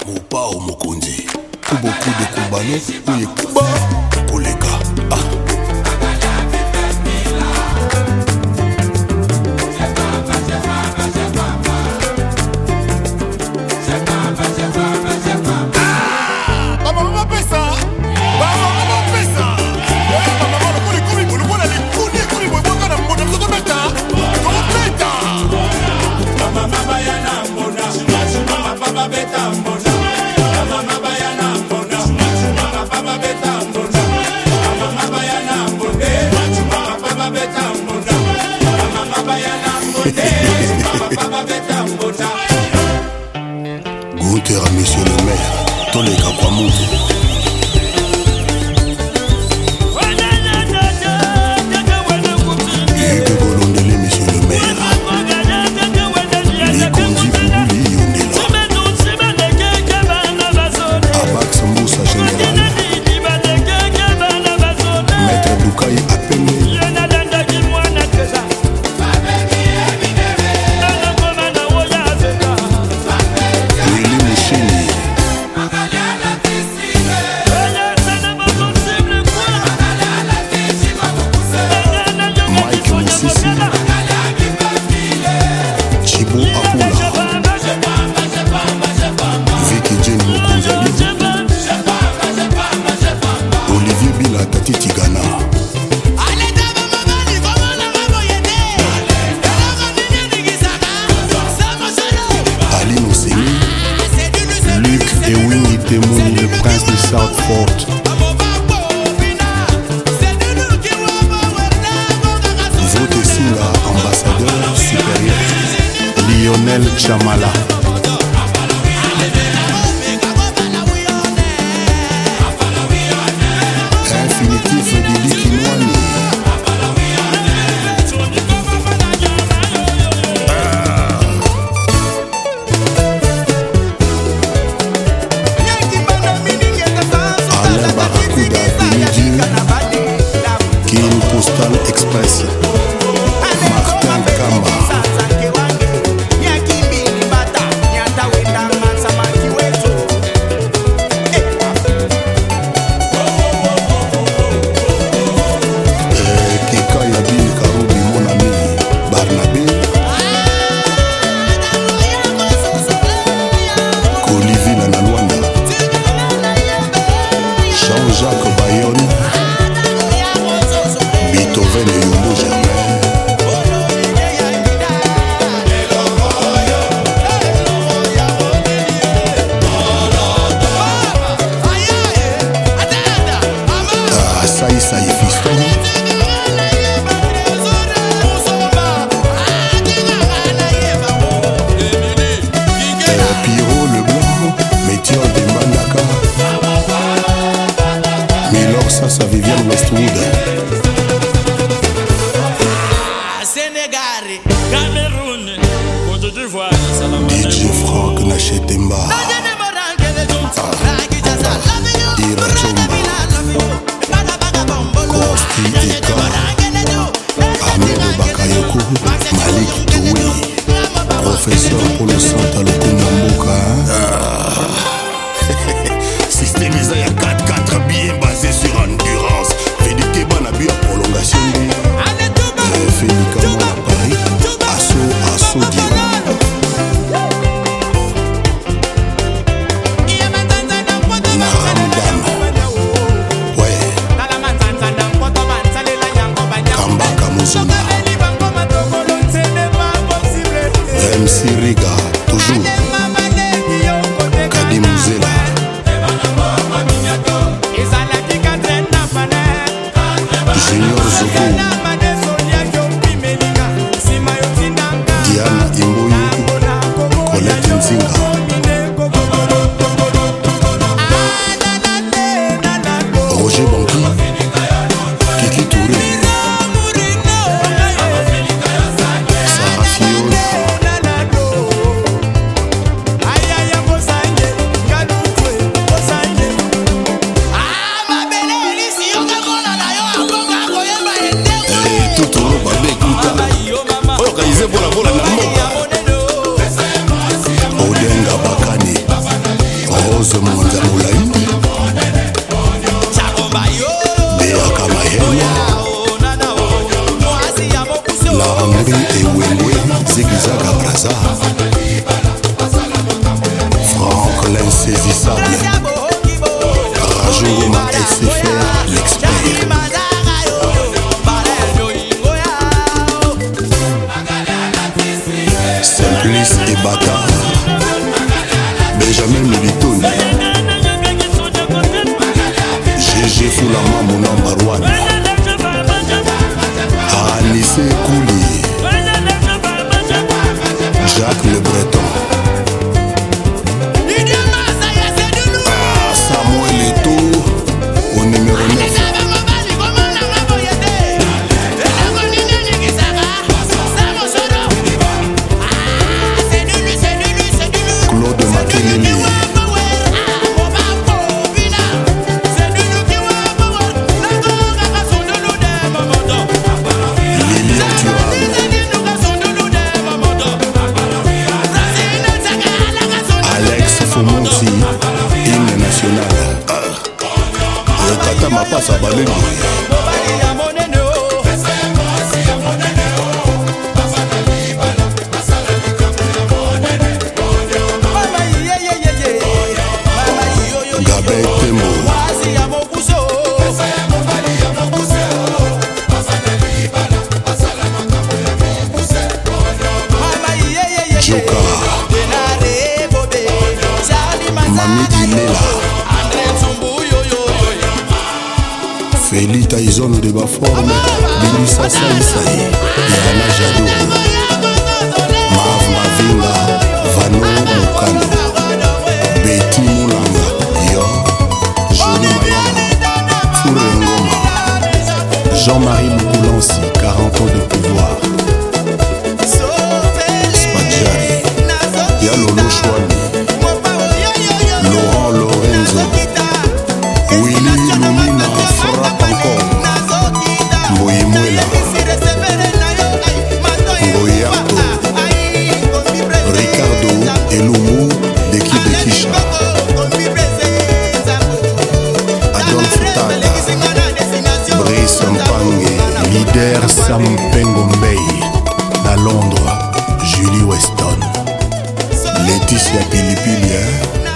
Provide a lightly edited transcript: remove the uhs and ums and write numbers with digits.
Pao Mokonzi. Tout beaucoup de Kumbano, oui, Kuba, Koleka. Gunther à monsieur le maire, Toleka Kwamutu. Hugues Bolondele, monsieur le maire. Les Kondi Boubouli Yondela. Abax Moussa général. Maître Doukaï Apemé. Le prince de Southport. Vote Singa, ambassadeur supérieur. Lionel Chamala. Infinitif de Likimwani. Postal Express. Martin Kamba. Keka Yabi Karoubi, mon ami Barnabé. Olivier Lanalwanda. Jean-Jacques Bayonne. Beethoven et Yombo Germain. Saï Fiston. Pierrot Leblanc, Métior de Mbandaka. Milor Sassa Viviane Westwood. DJ Franck Nachetemba. Ira Chomba. Kosti Eka. Ahmed Bakayoko. Malik Toué. Professeur Polo Santa Lokunamboka. Système Isaiah 4-4 bien basé sur endurance. Fédité Banabi à prolongation. Félika Mouna Paris. Asso Dio. MC Riga, toujours Kadi Mouzela. Junior Zoko. Diana Imboyi. Colette Nzinga. Roger Banki. Kiki Touré. Rose Mwanza Moulaï, Béa Kamayel, Larangri et Wengwe, Zigzaga Braza, Franck l'insaisissable, Rajouma SFR, l'expert. Simplice et Bata, Benjamin Militoni, GG Foulama mon number one, Anissé Kouli, Jacques Le Breton, Samuel Eto'o au numéro 9. Claude Makelele, Lilian Thuram, Alex Fomonsi, hymne national. Kata Mapasa Balengo, Gabin Tembo, Joka, Mami Dilela, Feli Taizon de Baforme, Bilissa Saïsaï, Yana Jado, Mav Mavinga, Vano Mokano, Betty Moulanga, Yo, Jolie Mayana, Fouré Ngoma, Jean-Marie Moulancy, 40 ans de pouvoir, Spadjari, Yalolo Chouani, Laurent Lorenzo, Willy Lumina frappe encore, Moïmouela, Ngoyato, Ricardo Eloumou d'équipe de Kisha, Adolphe Tata, Brice Mpangue, leader Sam Pengombei, à Londres, Julie Weston, Laetitia Pilipilia,